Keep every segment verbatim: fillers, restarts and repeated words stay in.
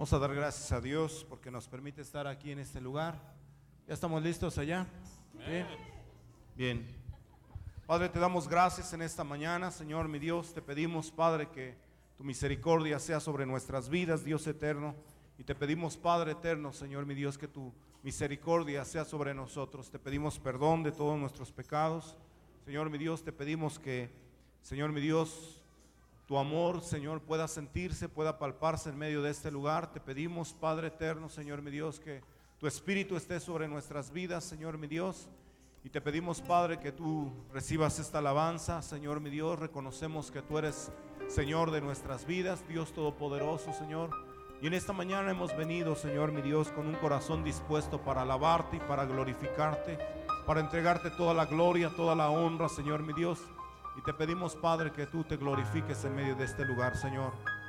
Vamos a dar gracias a Dios porque nos permite estar aquí en este lugar. ¿Ya estamos listos allá? Bien. Bien. Padre, te damos gracias en esta mañana, Señor mi Dios. Te pedimos, Padre, que tu misericordia sea sobre nuestras vidas, Dios eterno. Y te pedimos, Padre eterno, Señor mi Dios, que tu misericordia sea sobre nosotros. Te pedimos perdón de todos nuestros pecados. Señor mi Dios, te pedimos que, Señor mi Dios, tu amor, Señor, pueda sentirse, pueda palparse en medio de este lugar. Te pedimos, Padre eterno, Señor mi Dios, que tu Espíritu esté sobre nuestras vidas, Señor mi Dios. Y te pedimos, Padre, que tú recibas esta alabanza, Señor mi Dios. Reconocemos que tú eres Señor de nuestras vidas, Dios todopoderoso, Señor. Y en esta mañana hemos venido, Señor mi Dios, con un corazón dispuesto para alabarte y para glorificarte, para entregarte toda la gloria, toda la honra, Señor mi Dios. Y te pedimos, Padre, que tú te glorifiques en medio de este lugar, Señor.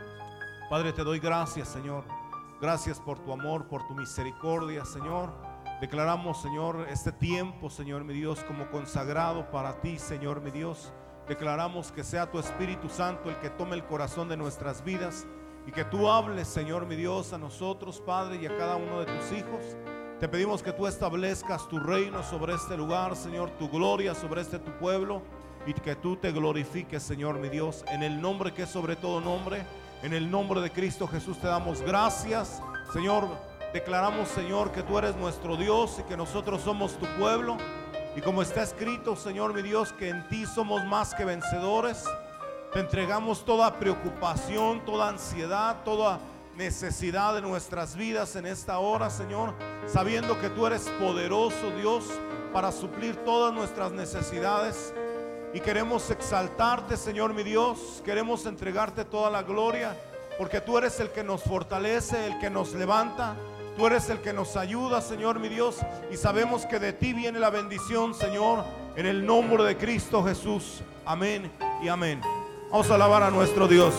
Padre, te doy gracias, Señor. Gracias por tu amor, por tu misericordia, Señor. Declaramos, Señor, este tiempo, Señor mi Dios, como consagrado para ti, Señor mi Dios. Declaramos que sea tu Espíritu Santo el que tome el corazón de nuestras vidas y que tú hables, Señor mi Dios, a nosotros, Padre, y a cada uno de tus hijos. Te pedimos que tú establezcas tu reino sobre este lugar, Señor, tu gloria sobre este tu pueblo, y que tú te glorifiques, Señor mi Dios, en el nombre que es sobre todo nombre. En el nombre de Cristo Jesús te damos gracias, Señor. Declaramos, Señor, que tú eres nuestro Dios y que nosotros somos tu pueblo. Y como está escrito, Señor mi Dios, que en ti somos más que vencedores. Te entregamos toda preocupación, toda ansiedad, toda necesidad de nuestras vidas en esta hora, Señor, sabiendo que tú eres poderoso, Dios, para suplir todas nuestras necesidades. Y queremos exaltarte, Señor mi Dios. Queremos entregarte toda la gloria, porque tú eres el que nos fortalece, el que nos levanta. Tú eres el que nos ayuda, Señor mi Dios. Y sabemos que de ti viene la bendición, Señor, en el nombre de Cristo Jesús. Amén y amén. Vamos a alabar a nuestro Dios.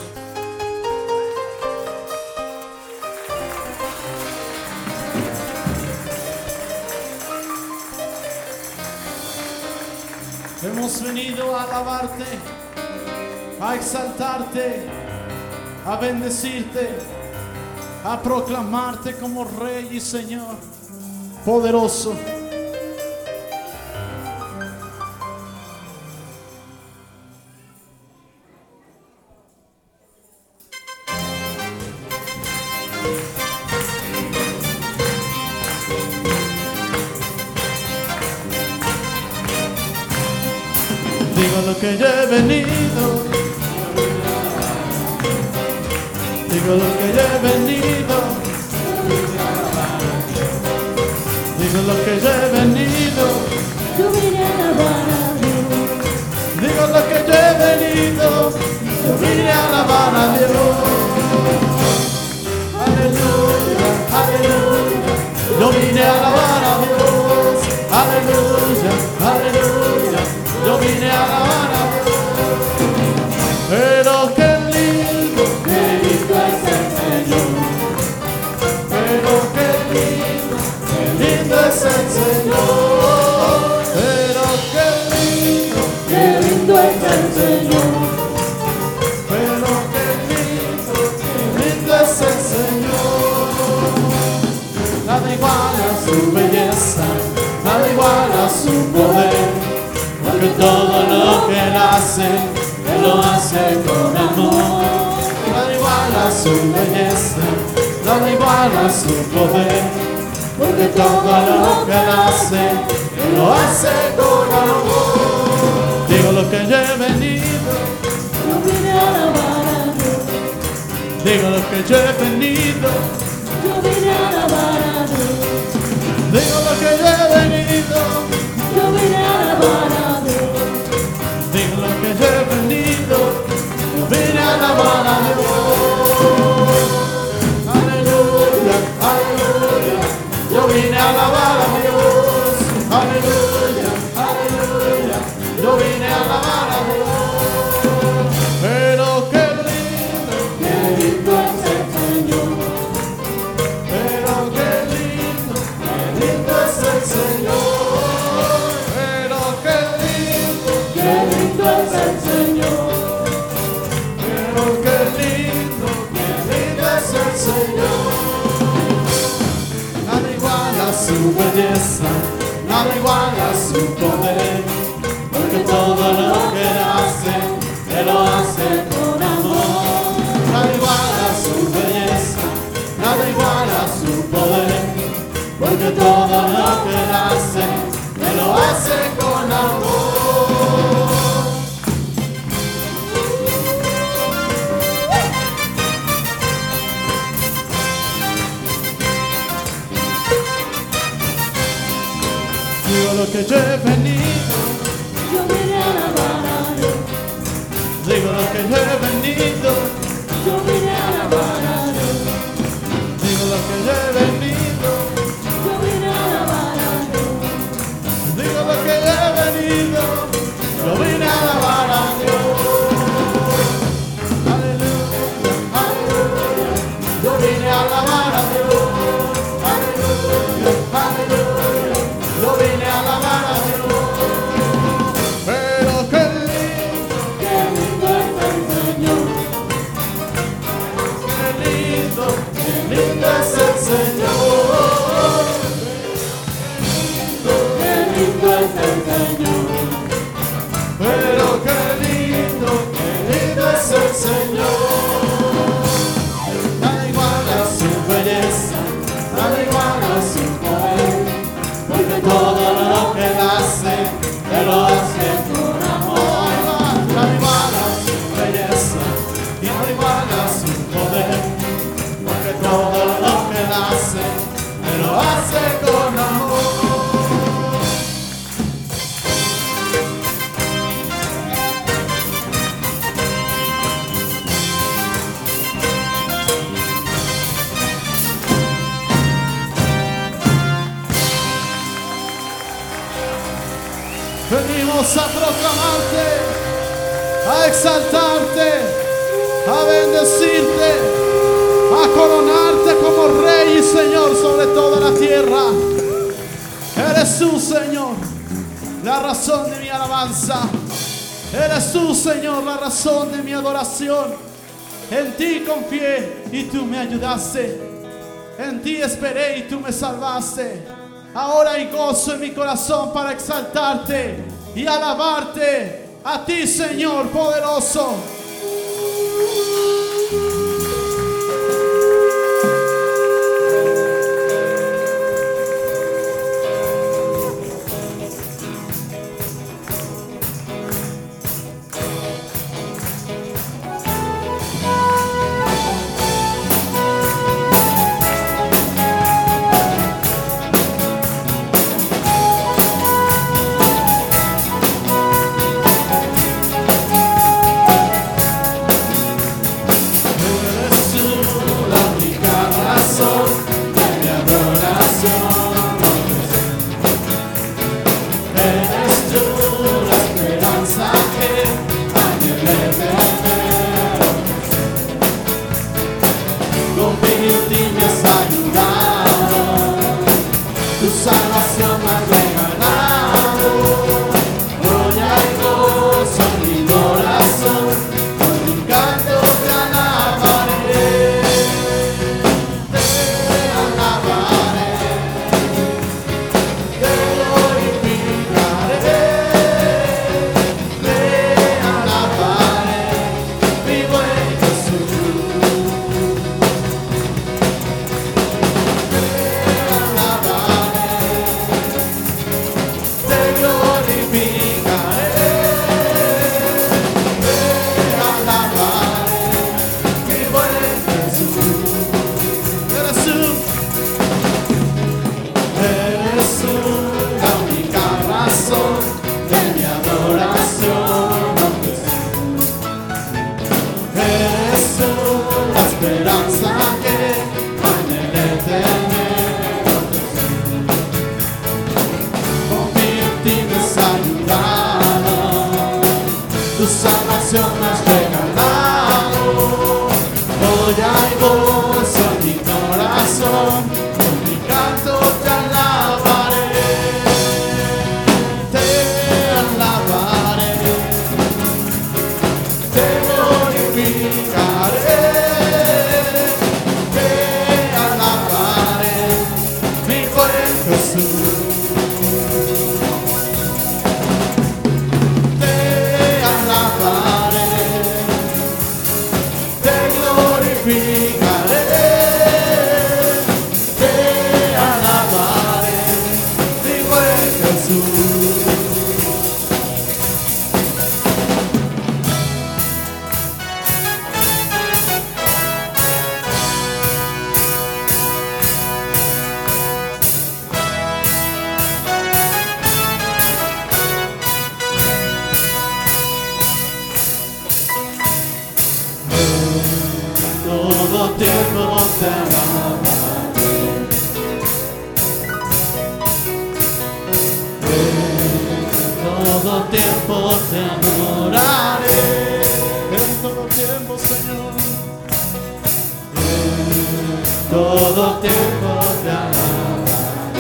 Hemos venido a alabarte, a exaltarte, a bendecirte, a proclamarte como Rey y Señor poderoso. Digo lo que yo he venido, digo lo que yo he venido, digo lo que yo he venido, Yo vine a alabar a Dios. digo lo que yo he venido, yo vine a alabar a Dios. Aleluya, aleluya, yo vine a alabar a Dios. Aleluya, aleluya, yo vine a alabar a Dios. Pero qué lindo, qué lindo es el Señor. Pero qué lindo, qué lindo es el Señor. Pero qué lindo, Qué lindo es el Señor. pero qué lindo, qué lindo es el Señor. Nada iguala a su belleza, nada iguala a su poder. Porque todo lo que Él hace, Él lo hace con amor. Nada iguala a su belleza, nada iguala a su poder. Porque todo lo que Él hace, Él lo hace con amor. Digo lo que yo he venido, Yo vine a alabar a Dios. digo lo que yo he venido, Yo vine a alabar a Dios. digo lo que yo he venido, Yo vine a alabar a Dios. digo lo que yo he venido, yo vine a alabar a Dios. Aleluya, aleluya, yo vine a alabar a Dios. Aleluya, aleluya, yo vine a alabar a Dios. Pero qué lindo, Qué lindo es el Señor. pero qué lindo, qué lindo es el Señor. Pero qué lindo. su belleza, nada iguala su poder, porque todo lo que hace, Él lo hace con amor. Nada iguala su belleza, nada iguala su poder, porque todo lo que Él hace, Él lo hace con amor. Digo lo que yo he venido, Yo vine a alabar a Dios. digo lo que yo he venido, Yo vine a alabar a Dios. digo lo que yo he venido, Yo vine a alabar a Dios. digo lo que yo he venido, yo vine a alabar a Dios. Aleluya, aleluya, yo vine a alabar a Dios. Aleluya, aleluya, yo vine a alabar a Dios. Pero qué lindo, Qué lindo es el Señor. qué lindo, qué lindo es el Señor. Qué lindo es el Señor. Pero qué lindo, qué lindo es el Señor. Nada igual a su belleza, nada igual a su poder, porque todo lo que Él hace, Él lo hace con amor. Nada igual a su belleza, y nada igual a su poder, porque todo lo que Él hace, Él lo hace con amor. Venimos a proclamarte, a exaltarte, a bendecirte, a coronarte como Rey y Señor sobre toda la tierra. Eres tú, Señor, la razón de mi alabanza. Eres tú, Señor, la razón de mi adoración. En ti confié y tú me ayudaste. En ti esperé y tú me salvaste. Ahora hay gozo en mi corazón para exaltarte y alabarte a ti, Señor poderoso. te alabaré. En todo tiempo te adoraré. En todo tiempo, Señor. En todo tiempo te alabaré.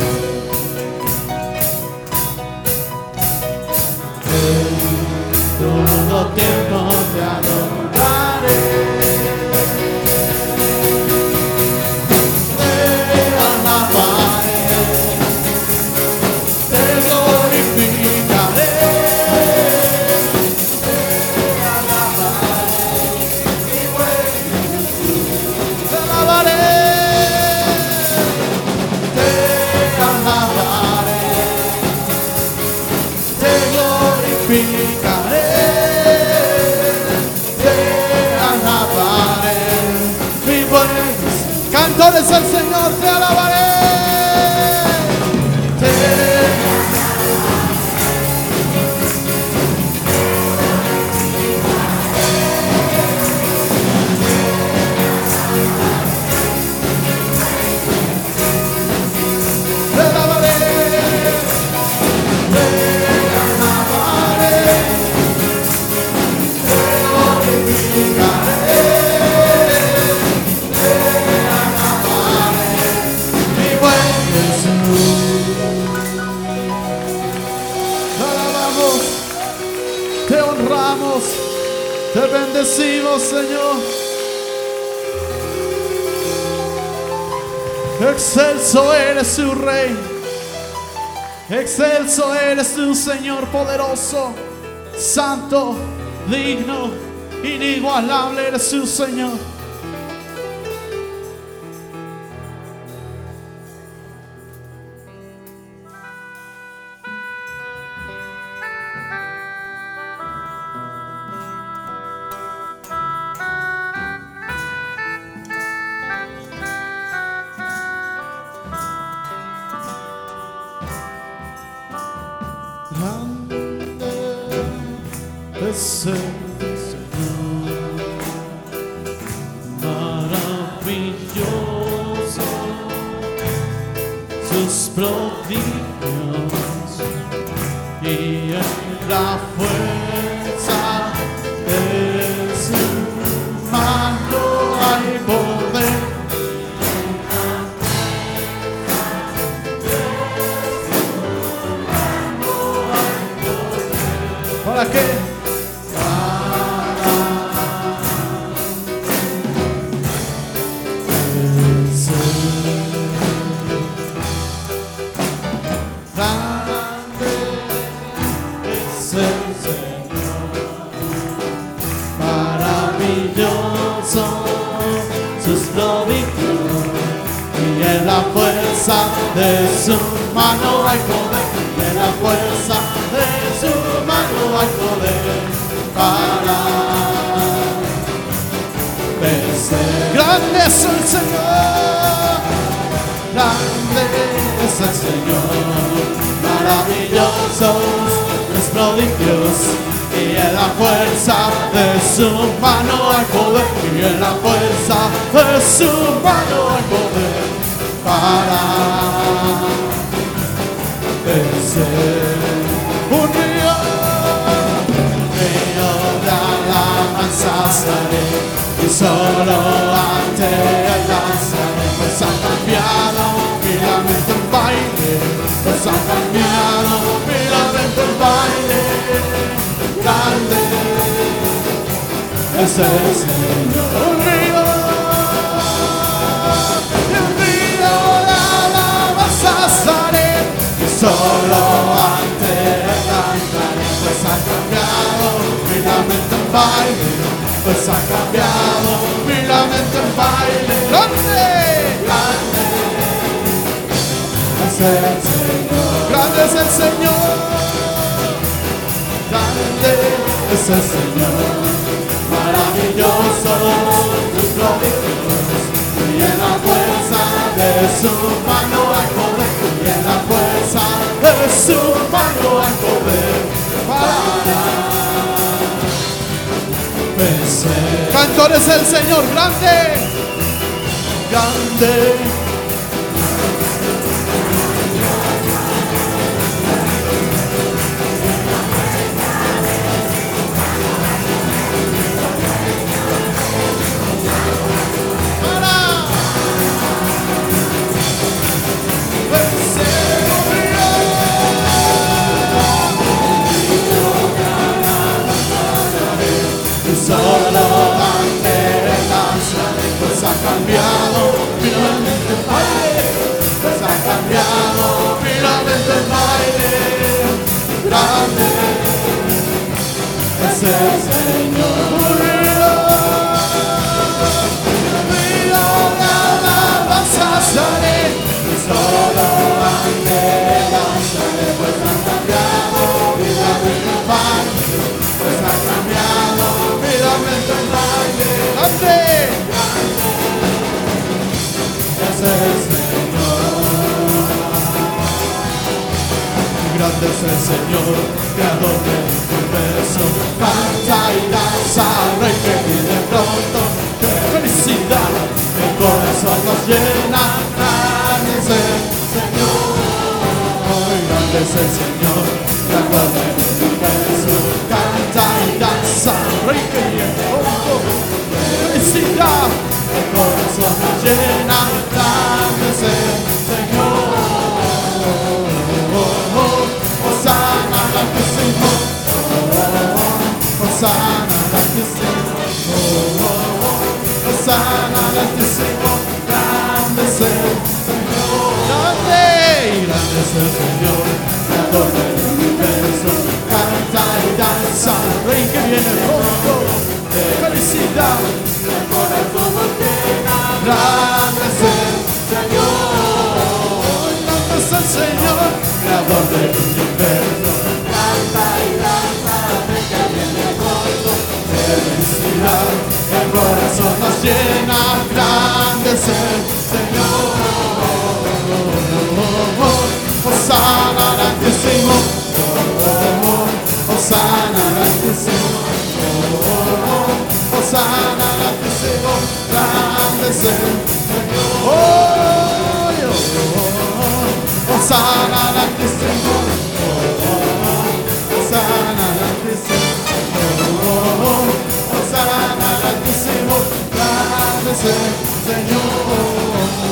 En todo tiempo te adoraré. Te alabaré, te glorificaré. Te alabaré, mi buen Jesús. Te alabaré, te alabaré, te glorificaré. Cantores al Señor, te alabaré. Te Te alabaré, te alabaré, te glorificaré. Te alabamos, te honramos, te bendecimos, Señor. Excelso eres tu Rey, excelso eres tu Señor poderoso, santo, digno, inigualable eres tu Señor. Grande es el Señor, maravilloso sus prodigios, y en la fuerza de su mano hay poder. ¿Para qué? Para vencer. Grande es el Señor, maravilloso sus prodigios, y en la fuerza de su mano hay poder, y en la fuerza de su mano hay poder para vencer. Grande es el Señor, grande es el Señor, maravillosos los prodigios, y en la fuerza de su mano hay poder, y en la fuerza de su mano hay poder para vencer. Un río, un río de alabanzas daré, y solo ante él danzaré, pues ha cambiado mi lamento en baile, pues ha cambiado mi lamento en baile. Grande es el Señor. Un río, un río de alabanzas daré, y solo ante él danzaré, pues ha cambiado mi lamento en baile, pues ha cambiado mi lamento en baile. Grande, grande es el Señor, grande es el Señor, grande es el Señor, maravilloso tus prodigios, y en la fuerza de su mano hay poder, y en la fuerza de su mano hay poder para vencer. Cantores el Señor, grande, grande. Solo ante Nazaret, pues ha cambiado finalmente el baile, pues ha cambiado finalmente el baile. Grande es el Señor. Río de alabanzas daré, solo ante Nazaret, pues ha cambiado finalmente el baile, pues ha cambiado finalmente el baile. Grande es el Señor. Grande es el Señor, creador del universo. Canta y danza, Rey que viene pronto. ¡Qué felicidad! El corazón nos llena. Grande es el Señor. Grande es el Señor, creador del universo. Canta y danza, Rey que viene pronto. ¡Qué felicidad! El corazón nos llena. Grande es el Señor. Hosanna al Altísimo, Hosanna al Altísimo, Hosanna al Altísimo. Grande es el Señor, grande, grande es el Señor, creador del universo. Canta y danza, Rey que viene pronto. ¡Qué felicidad! El corazón nos llena. Grande es el Señor, grande es el Señor, creador del universo. Canta y danza, Rey que viene pronto. ¡Qué felicidad! El corazón nos llena. Grande es el Señor. Hosanna al Altísimo, Hosanna al Altísimo, Hosanna al Altísimo. Grande es el Señor. Hosanna al Altísimo, Hosanna al Altísimo, Hosanna al Altísimo. Grande es el Señor.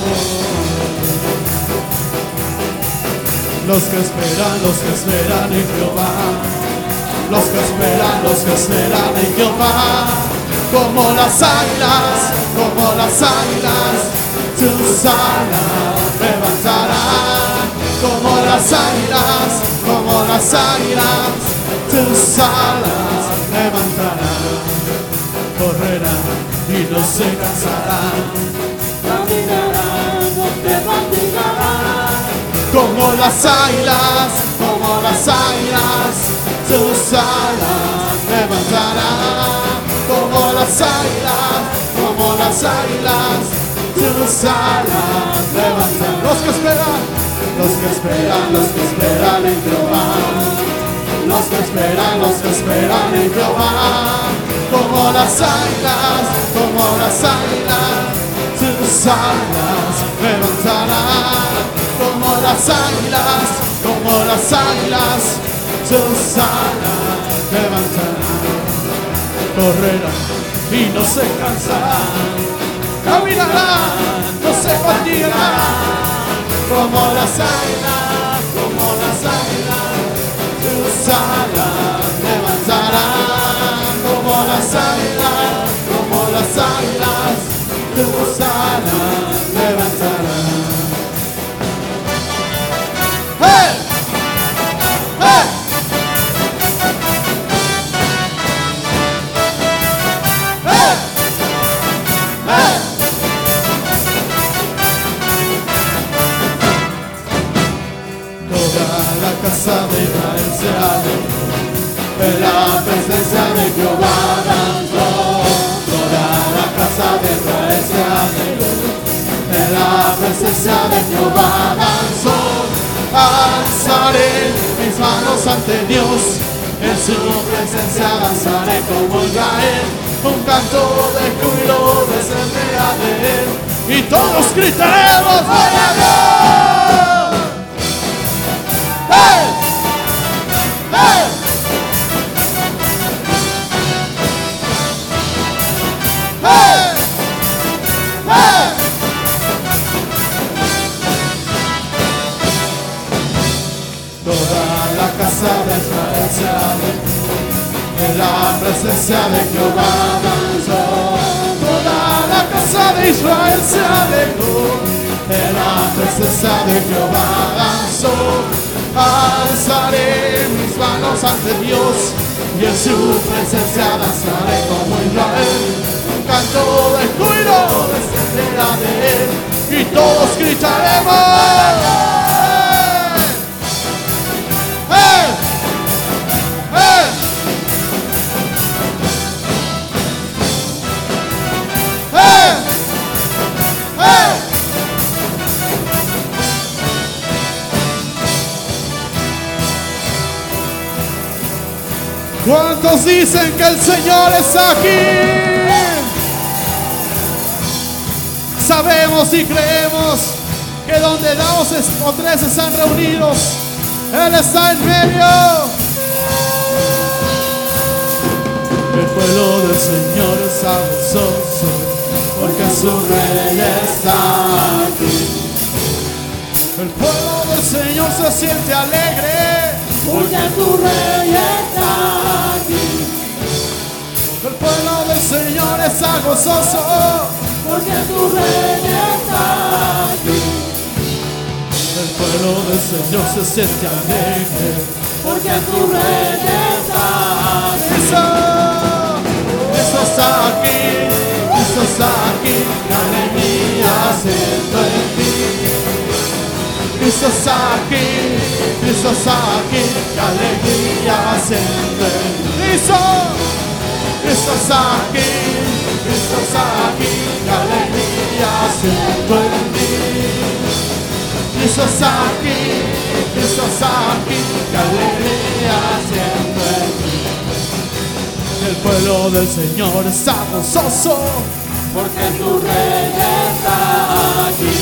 Los que esperan, los que esperan en Jehová, los que esperan, los que esperan en Jehová, como las águilas, como las águilas, tus alas levantarán. Como las águilas, como las águilas, tus alas levantarán. Correrán y no se cansarán, caminarán, no te fatigarán. como las águilas, como las águilas, tus alas levantarán. Como las águilas, como las águilas, tus alas levantarán. Los que esperan, los que esperan, los que esperan en Jehová, los que esperan, los que esperan en Jehová, como las águilas, como las águilas, tus alas levantarán. Como las águilas, como las águilas, tus alas levantarán. Correrán y no se cansarán, caminarán, no se fatigarán. Como las águilas, como las águilas, tus alas levantarán. Como las águilas, como las águilas, tus alas levantarán. ¡Hey! ¡Hey! ¡Hey! ¡Hey! Toda la casa de Israel se alegró, en la presencia de Jehová danzó. Toda la casa de Israel se alegró, en la presencia de Jehová danzó. Alzaré mis manos ante Dios, en su presencia danzaré como Israel. Un canto de júbilo descenderá de él, y todos gritaremos gloria a Dios. ¡Hey! ¡Hey! ¡Hey! ¡Hey! Toda la casa de Israel se alegró, en la presencia de Jehová danzó. Toda la casa de Israel se alegró, en la presencia de Jehová danzó. Alzaré mis manos ante Dios y en su presencia danzaré como Israel. Un canto de júbilo descenderá de él y todos gritaremos. ¿Cuántos dicen que el Señor es aquí? Sabemos y creemos que donde dos o tres están reunidos, Él está en medio. El pueblo del Señor está gozoso, porque su Rey está aquí. El pueblo del Señor se siente alegre, porque tu Rey está aquí. El pueblo del Señor está gozoso, porque tu Rey está aquí. El pueblo del Señor se siente alegre, porque tu Rey está aquí. Cristo, Cristo está aquí, Cristo está aquí, la alegría siento en ti. Cristo está aquí, Cristo está aquí, la alegría siento en ti. Cristo, Cristo está aquí, Cristo está aquí, la alegría siento en ti. Cristo está aquí, Cristo está aquí, la alegría siento en ti. El pueblo del Señor está gozoso, porque tu Rey está aquí.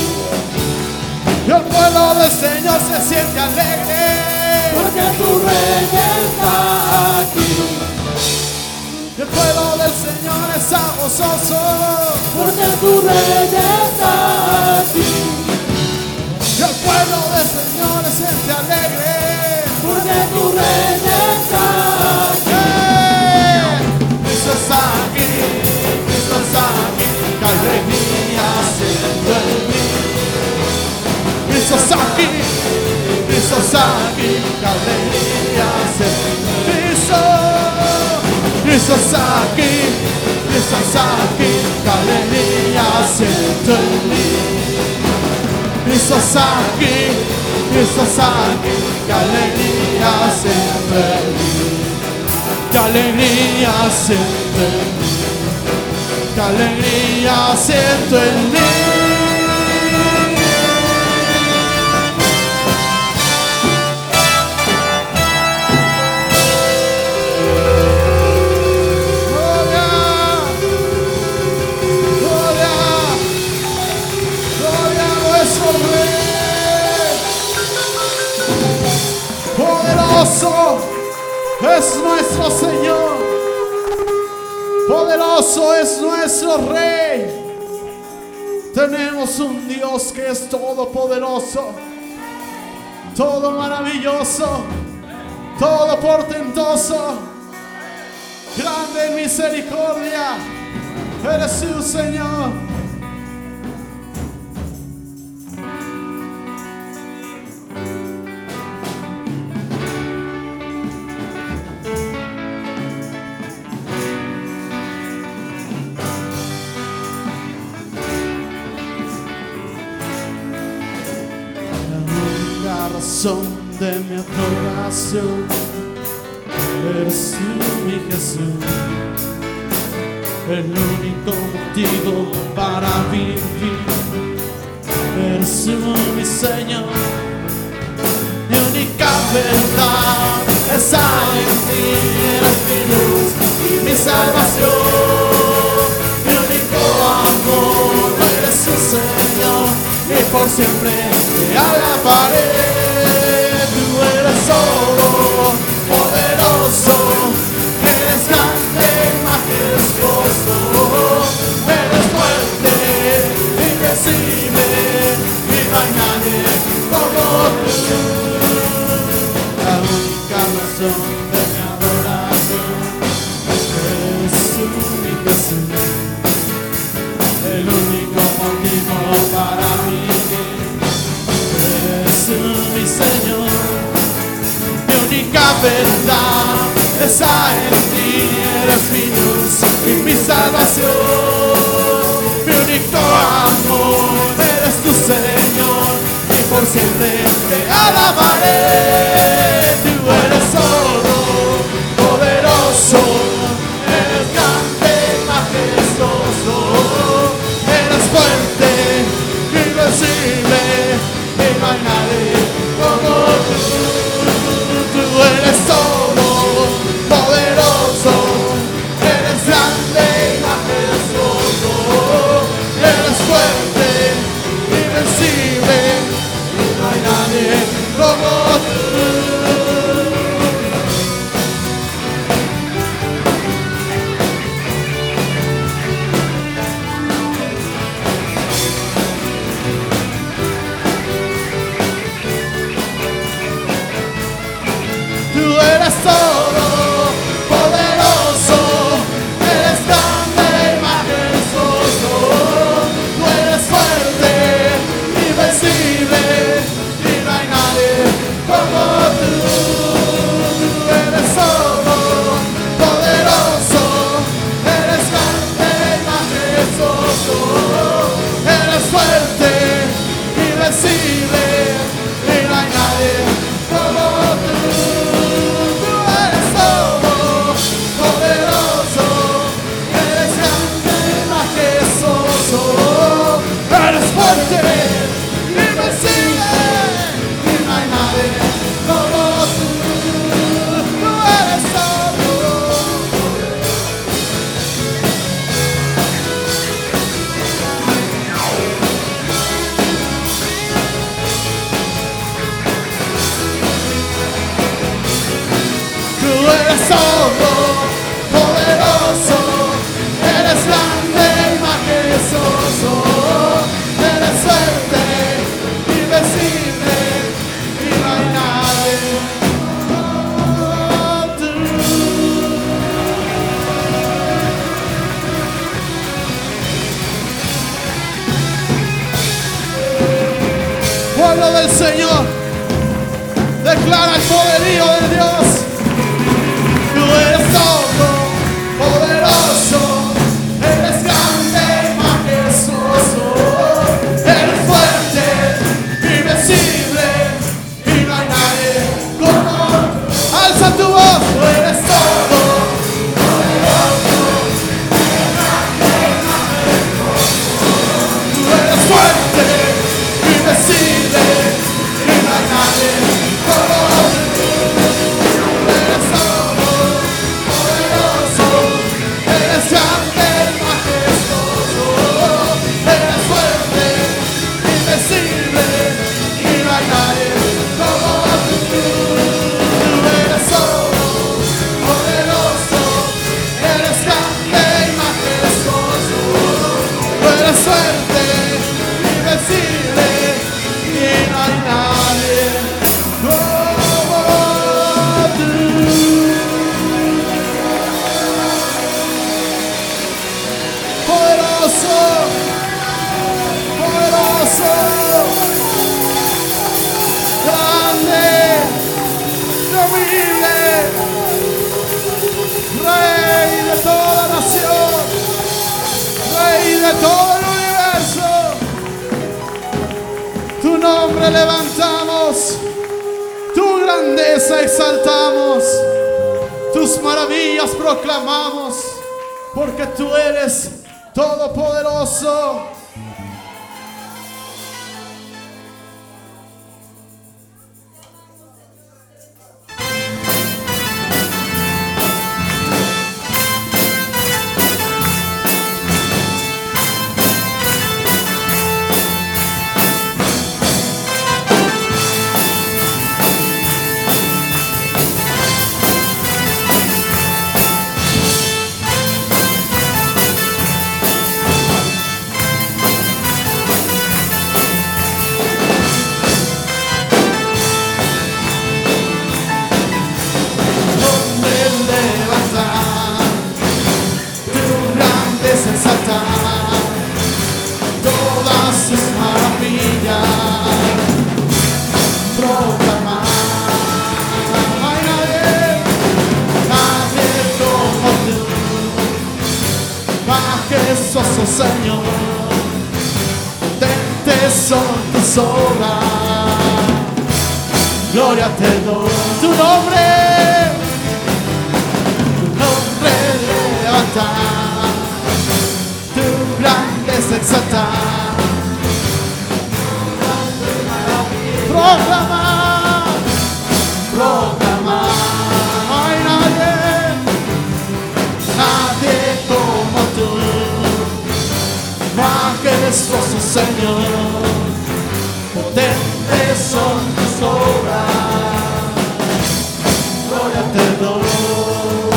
Y el pueblo del Señor se siente alegre, porque tu Rey está aquí. Y el pueblo del Señor está gozoso, porque tu Rey está aquí. Y el pueblo del Señor se siente alegre, porque tu Rey está aquí. Cristo está aquí, Cristo está aquí, que alegría siento en mí. Cristo está aquí, Cristo está aquí, que alegría siento en mí. Cristo, Cristo está aquí, Cristo está aquí, que alegría siento en mí. Cristo está aquí, Cristo está aquí, que alegría siento en mí. ¡Qué alegría siento en mí! ¡Qué alegría siento en mí! ¡Gloria! ¡Gloria! ¡Gloria a nuestro Rey! ¡Poderoso es nuestro Señor! Poderoso es nuestro Rey. Tenemos un Dios que es todopoderoso, todo maravilloso, todo portentoso, grande en misericordia. Eres tú, Señor. De mi adoración eres tú, mi Jesús, el único motivo para vivir. Eres tú, mi Señor, mi única verdad está en ti. Eres mi luz y mi salvación, mi único amor. Eres tú, por siempre te alabaré. Tú eres todo poderoso, eres grande y majestuoso, eres fuerte, invencible, y no hay nadie como tú. La única razón de mi adoración es tu única Señor, el único motivo para mí es tú, mi Señor. Mi única verdad está en ti, eres mi luz y mi salvación. Mi único amor eres tu Señor, y por siempre te alabaré. Tú eres todo poderoso, eres grande y majestuoso, eres fuerte, invencible, y no hay nadie como tú. Tú eres todo poderoso, eres grande y majestuoso, eres fuerte, invencible, y no hay nadie como tú. Tú eres todo poderoso, eres grande y majestuoso, tú eres fuerte, invencible, y no hay nadie como tú. Tú eres todo poderoso, eres grande y majestuoso, eres fuerte, invencible, y no hay nadie como tú. Eres fuerte, invencible, y no hay nadie como tú. Tú eres todo. Tú eres todo poderoso, eres grande y majestuoso, eres fuerte, invencible, y no hay nadie como tú. Pueblo del Señor, declara el poderío de Dios. Tú eres todo poderoso, eres grande y majestuoso, eres fuerte, invencible, y no hay nadie como tú. Alza tu voz. Tú eres todo poderoso, eres grande y majestuoso, tú eres fuerte, invencible, y no hay nadie como tú. Eres todo poderoso, eres grande y majestuoso, eres fuerte, invencible, y no hay nadie como tú. Tú eres todo poderoso, eres grande y majestuoso, tú eres fuerte, invencible, y no hay nadie como tú. Poderoso, poderoso, grande, temible, Rey de toda nación, Rey de todo el universo. Tu nombre levantamos, tu grandeza exaltamos, tus maravillas proclamamos, porque tú eres todopoderoso. majestuoso Señor, potentes son tus obras, gloria te doy. Tu nombre, tu nombre levantar, tu grandeza exaltar, proclamar, proclamar. No hay nadie, nadie como tú, majestuoso Señor, potentes son tus obras, gloria te doy.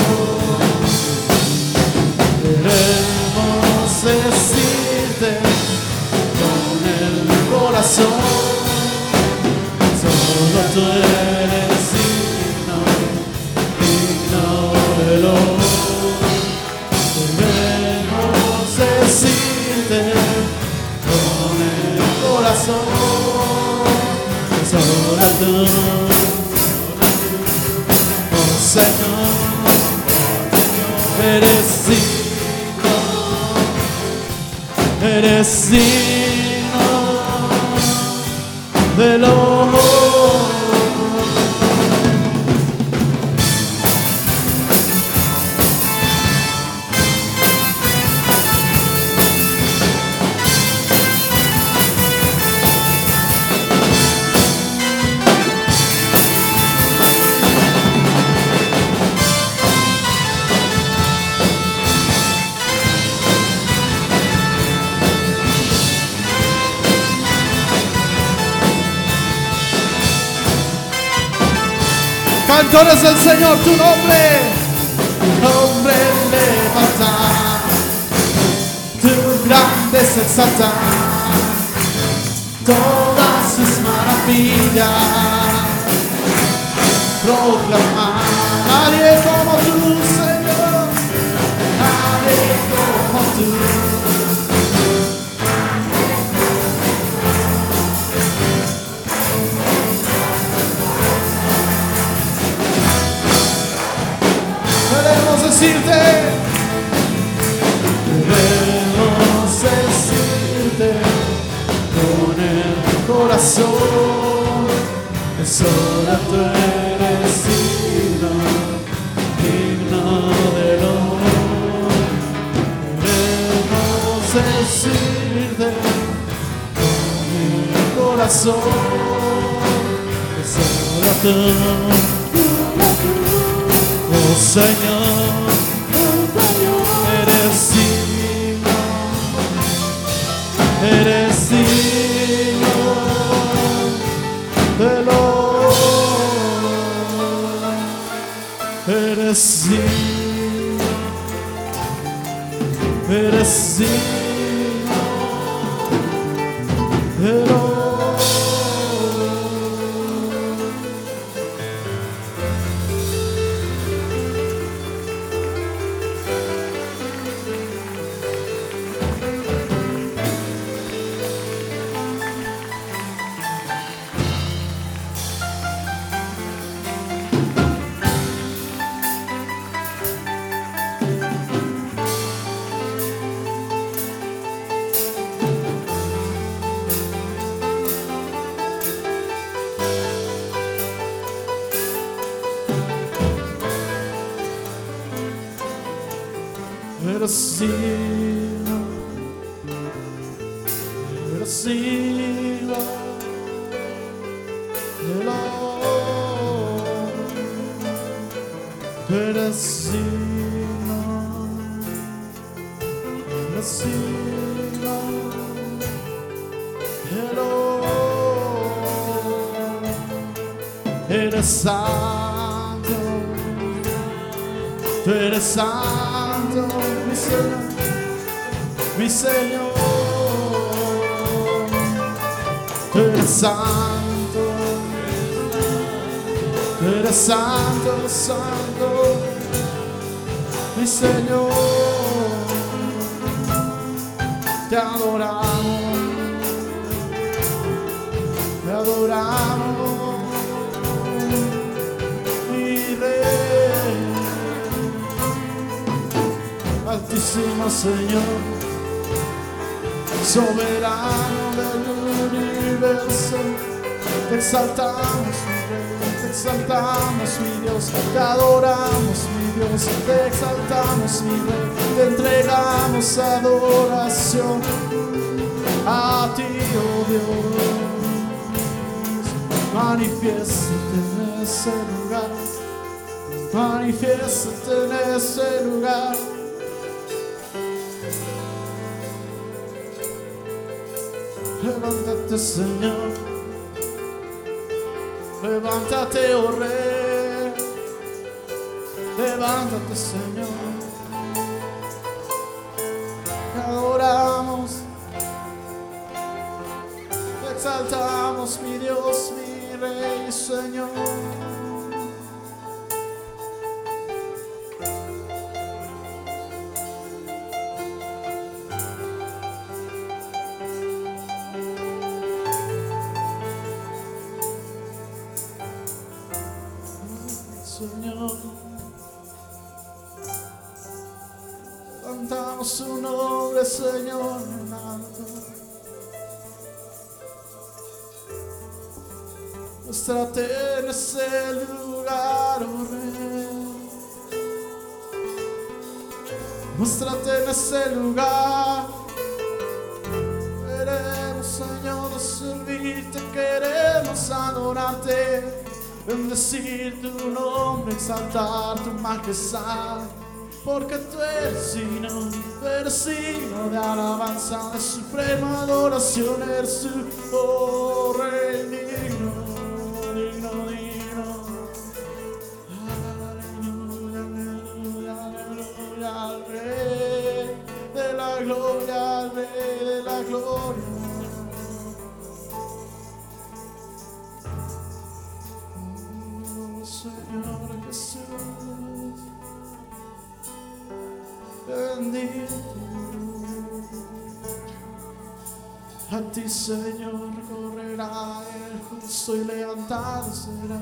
Queremos decirte con el corazón, solo tú eres digno, digno del honor. Queremos decirte con el corazón, solo tú, oh Señor, eres digno, eres digno del honor. Cantores del Señor, tu nombre, tu nombre levantar, tu grandeza exaltar, todas sus maravillas proclamar. Nadie como tú, Señor, nadie como tú. Queremos decirte, queremos decirte con el corazón, que solo tú eres digno, digno del honor. Queremos decirte con el corazón, que solo tú, oh Señor, eres digno, eres digno del honor, eres digno, eres digno del honor. Eres digno, eres digno del honor. Eres digno, eres digno del honor. Eres santo, tú eres santo, mi Señor, mi Señor. Tú eres santo, tú eres santo, santo, mi Señor. Te adoramos, te adoramos, mi Rey. Altísimo Señor, soberano del universo, te exaltamos, mi Rey, te exaltamos, mi Dios, te adoramos, mi Dios, te exaltamos, mi Rey, te entregamos adoración a ti, oh Dios. Manifiéstate en ese lugar, manifiéstate en ese lugar. Levántate, Señor, levántate, oh Rey, levántate, Señor, te adoramos, te exaltamos, mi Dios, mi Rey, Señor. Señor, cantamos su nombre, Señor, en alto. Muéstrate en ese lugar, oh Rey. Muéstrate en ese lugar. Queremos, Señor, servirte, queremos adorarte. Bendecir tu nombre, exaltar tu majestad, porque tú eres digno, tú eres digno de alabanza, de suprema adoración, eres tu oh Rey, digno, digno, digno. Aleluya, aleluya, aleluya, al Rey de la gloria, al Rey de la gloria. Señor Jesús, bendito. A ti, Señor, correrá el justo y levantado será.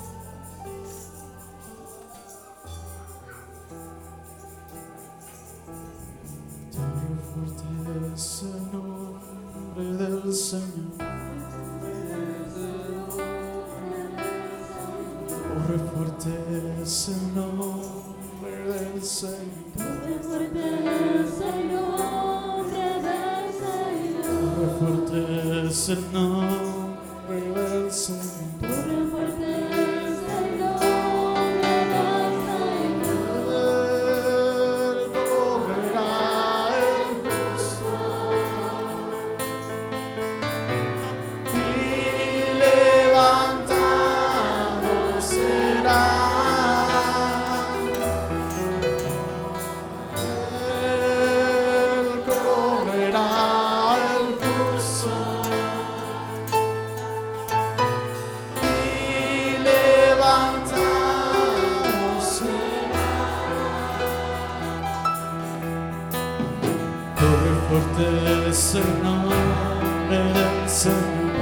Tan fuerte es el nombre del Señor. Corre fuerte es el nombre del Señor. Corre fuerte es el nombre del Señor. Corre fuerte es el nombre del Señor. Corre fuerte es el nombre del Señor. Él correrá el justo y levantado será. Él correrá el justo y levantado será. Corre fuerte es el nombre del Señor.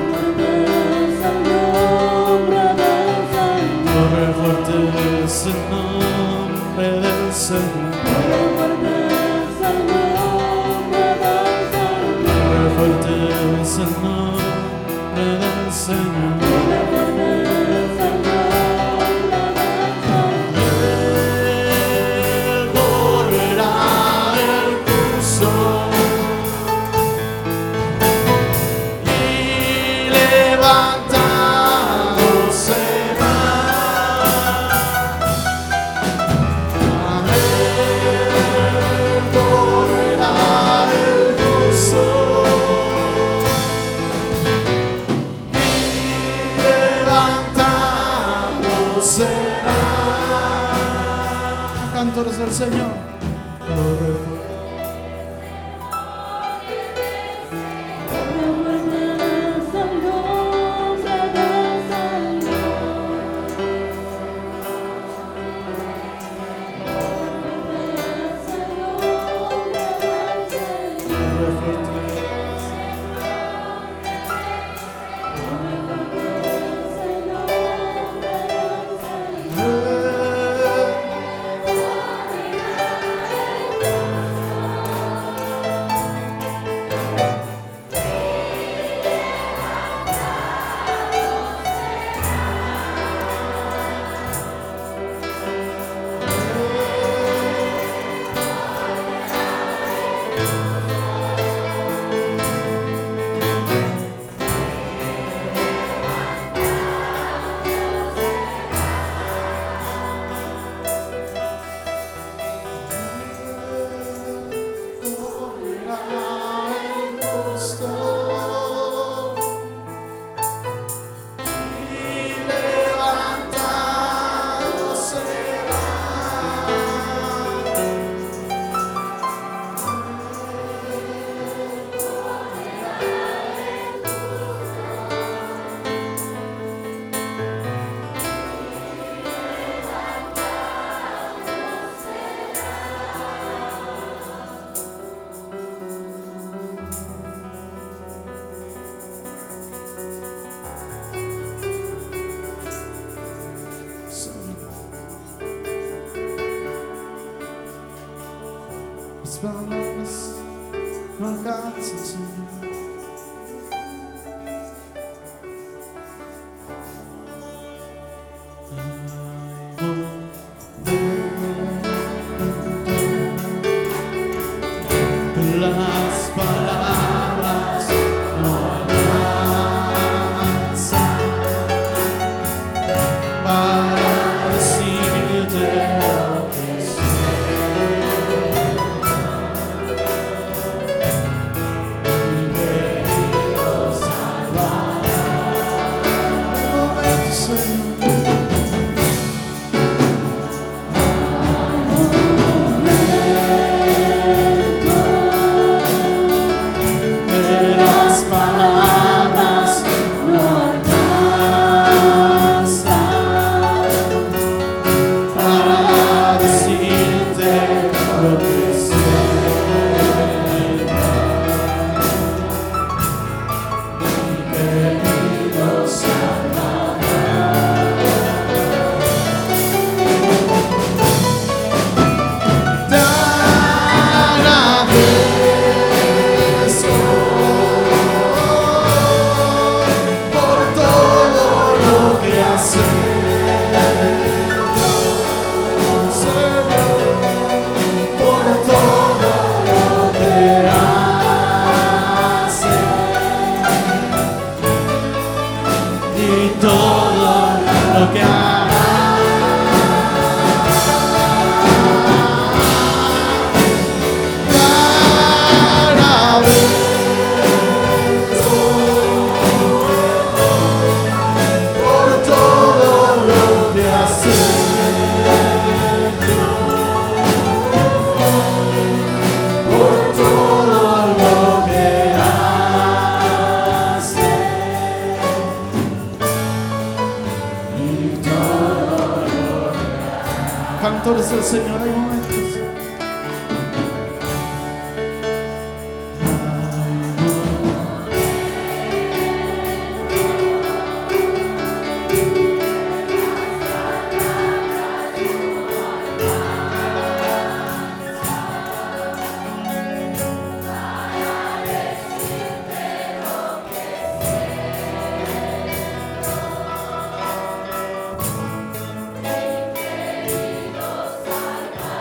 Corre fuerte es el nombre del Señor. Corre fuerte es el nombre del Señor. Corre fuerte es el nombre del Señor. Corre fuerte es el nombre del Señor. Él correrá el justo y levantado será. Él correrá el justo y levantado será. Cantores del Señor. Corre fuerte. Corre fuerte es el nombre del Señor. no alcanza, Señor. Las palabras no alcanzan para decirte lo que siento. Mi querido Salvador, Señor. Cantores del Señor, hay momentos. Salvador.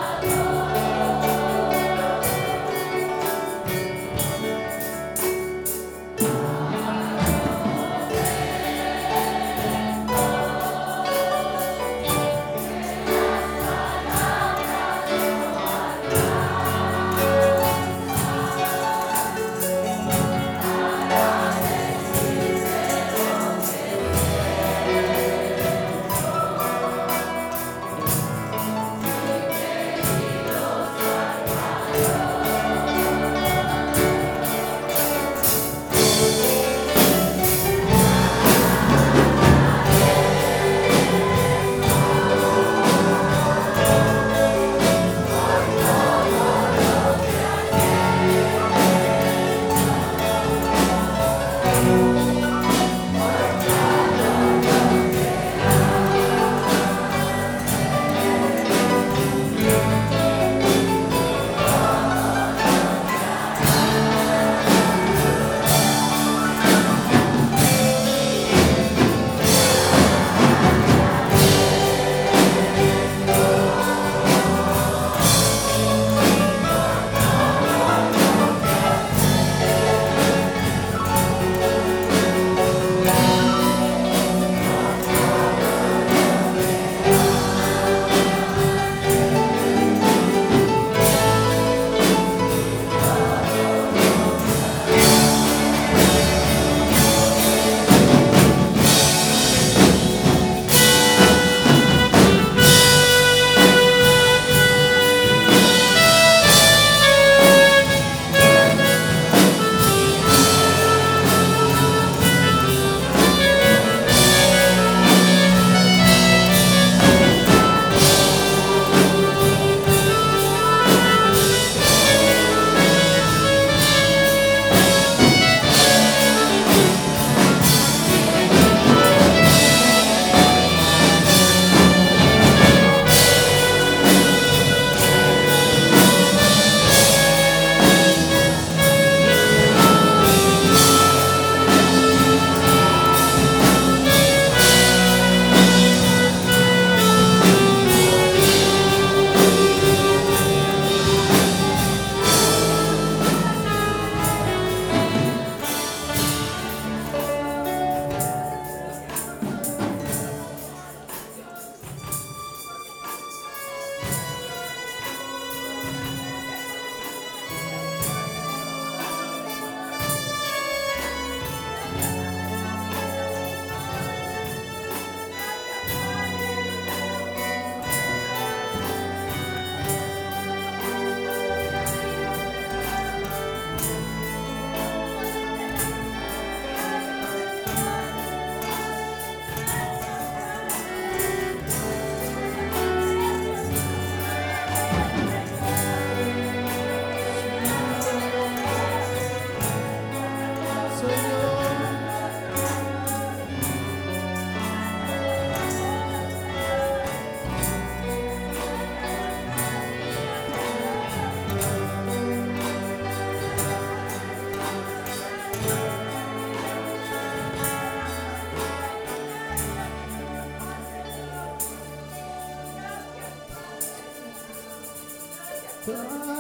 te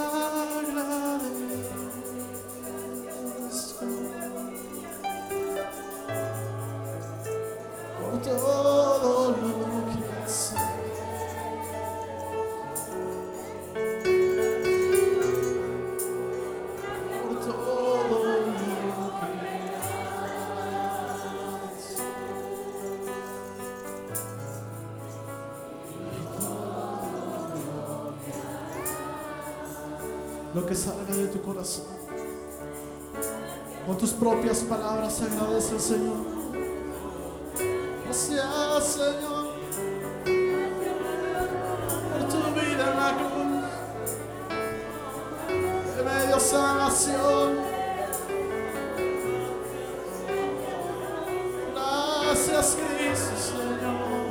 agradezco por todo lo que haces. Por todo lo que haces. Lo que salga de tu corazón, con tus propias palabras, agradece al Señor. Gracias, Señor, por tu vida en la cruz, que me dio salvación. Gracias, Cristo, Señor.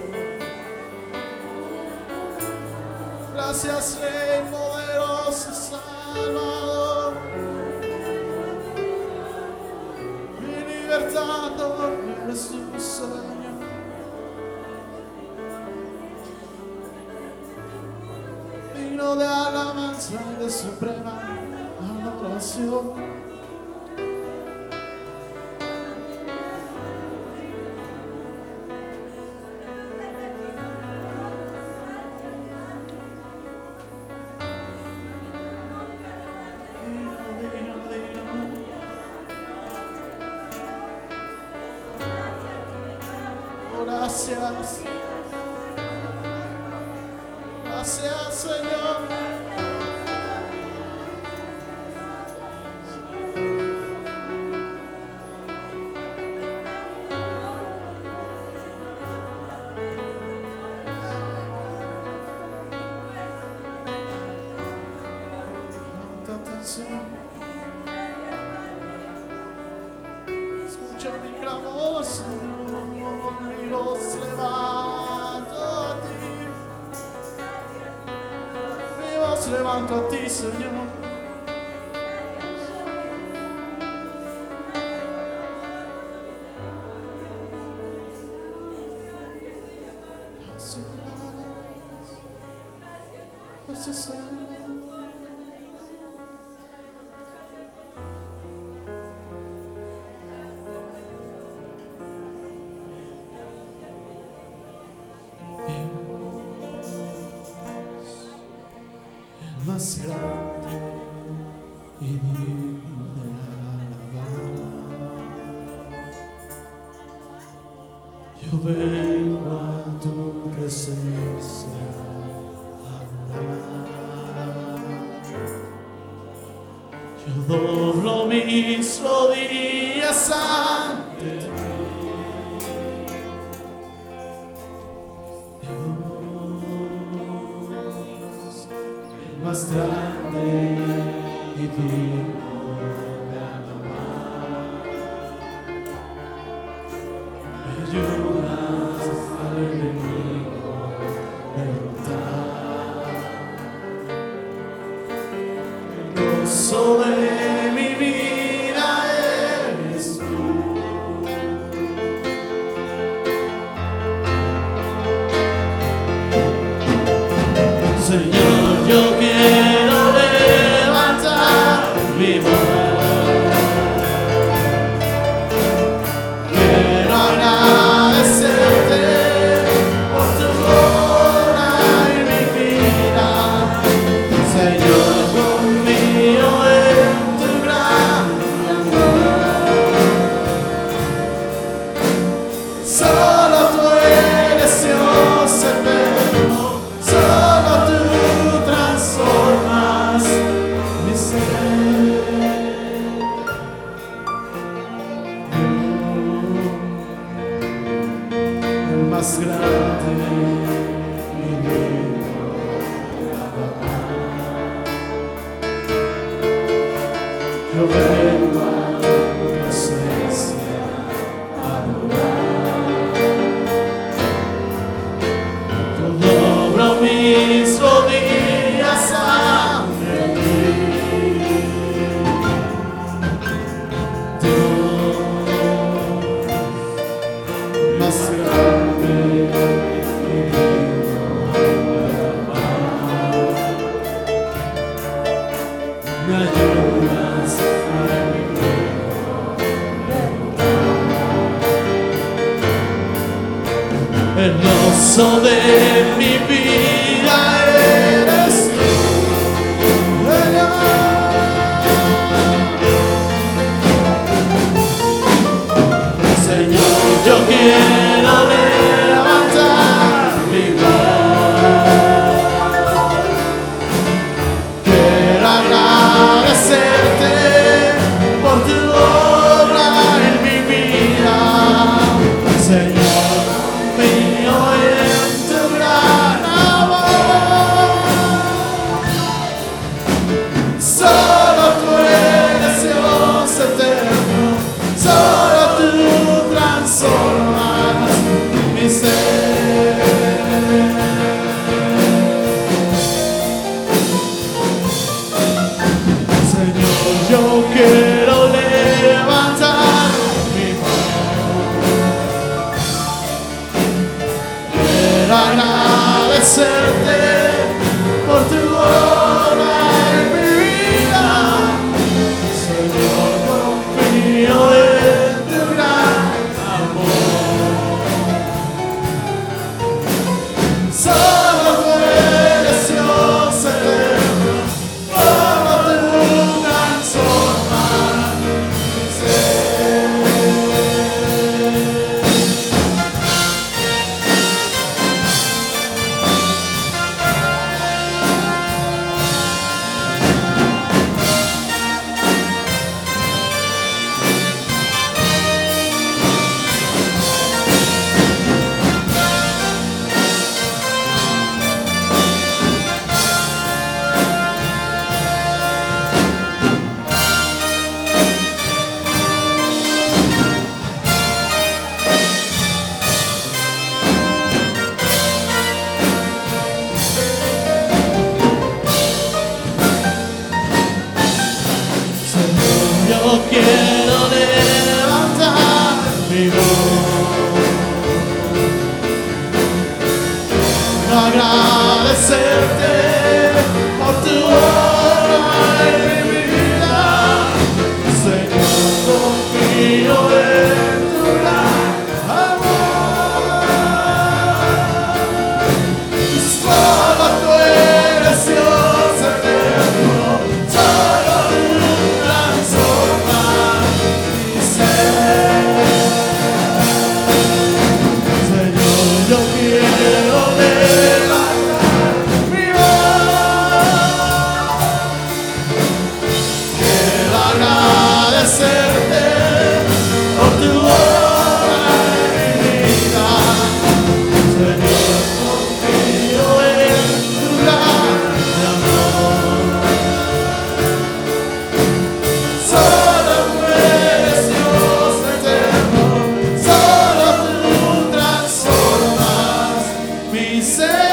Gracias, Rey poderoso, Salvador. Mi libertador eres tu Señor. Digno de alabanza y de suprema adoración. Gracias, gracias, Señor. Tanta atención. Escucha mi clamor, Señor. Mi voz levanto a ti, mi voz levanto a ti, Señor. Gracias, Señor. Más grande y digno de alabar. Yo vengo a tu presencia a adorar. Yo doblo mis rodillas ante ti. Más grande y digno de alabar. Me ayudas al enemigo derrotar. El gozo de mi vida eres tú. Señor, yo quiero levantar mi voz. Quiero agradecerte por tu obra en mi vida. Señor, confío en tu gran amor. Solo tú eres Dios eterno. Solo tú transformas mi ser. El más grande y digno de alabar. Yo vengo a tu presencia a adorar. Yo doblo mis rodillas ante ti. Dios, más grande y digno de alabar. gozo de mi vida eres tú, Señor. Yo quiero levantar mi voz, quiero agradecerte por tu obra en mi vida, Señor mío, en tu gran amor. Solo tú eres Dios eterno, solo tú transformas mi ser. Señor, yo quiero levantar mi voz, quiero agradecerte por tu obra en mi vida, Señor, confío en tu gran amor. Solo tú eres Dios eterno, solo tú transformas mi ser. Yo quiero levantar mi voz, agradecerte por tu obra en mi vida, Señor, confío en tu gran amor. Solo tú eres Dios eterno, solo tú transformas mi ser. Señor, yo quiero levantar mi voz, quiero agradecerte por tu obra en mi vida, Señor, confío en tu gran amor. Solo tú eres Dios eterno, solo tú transformas mi ser.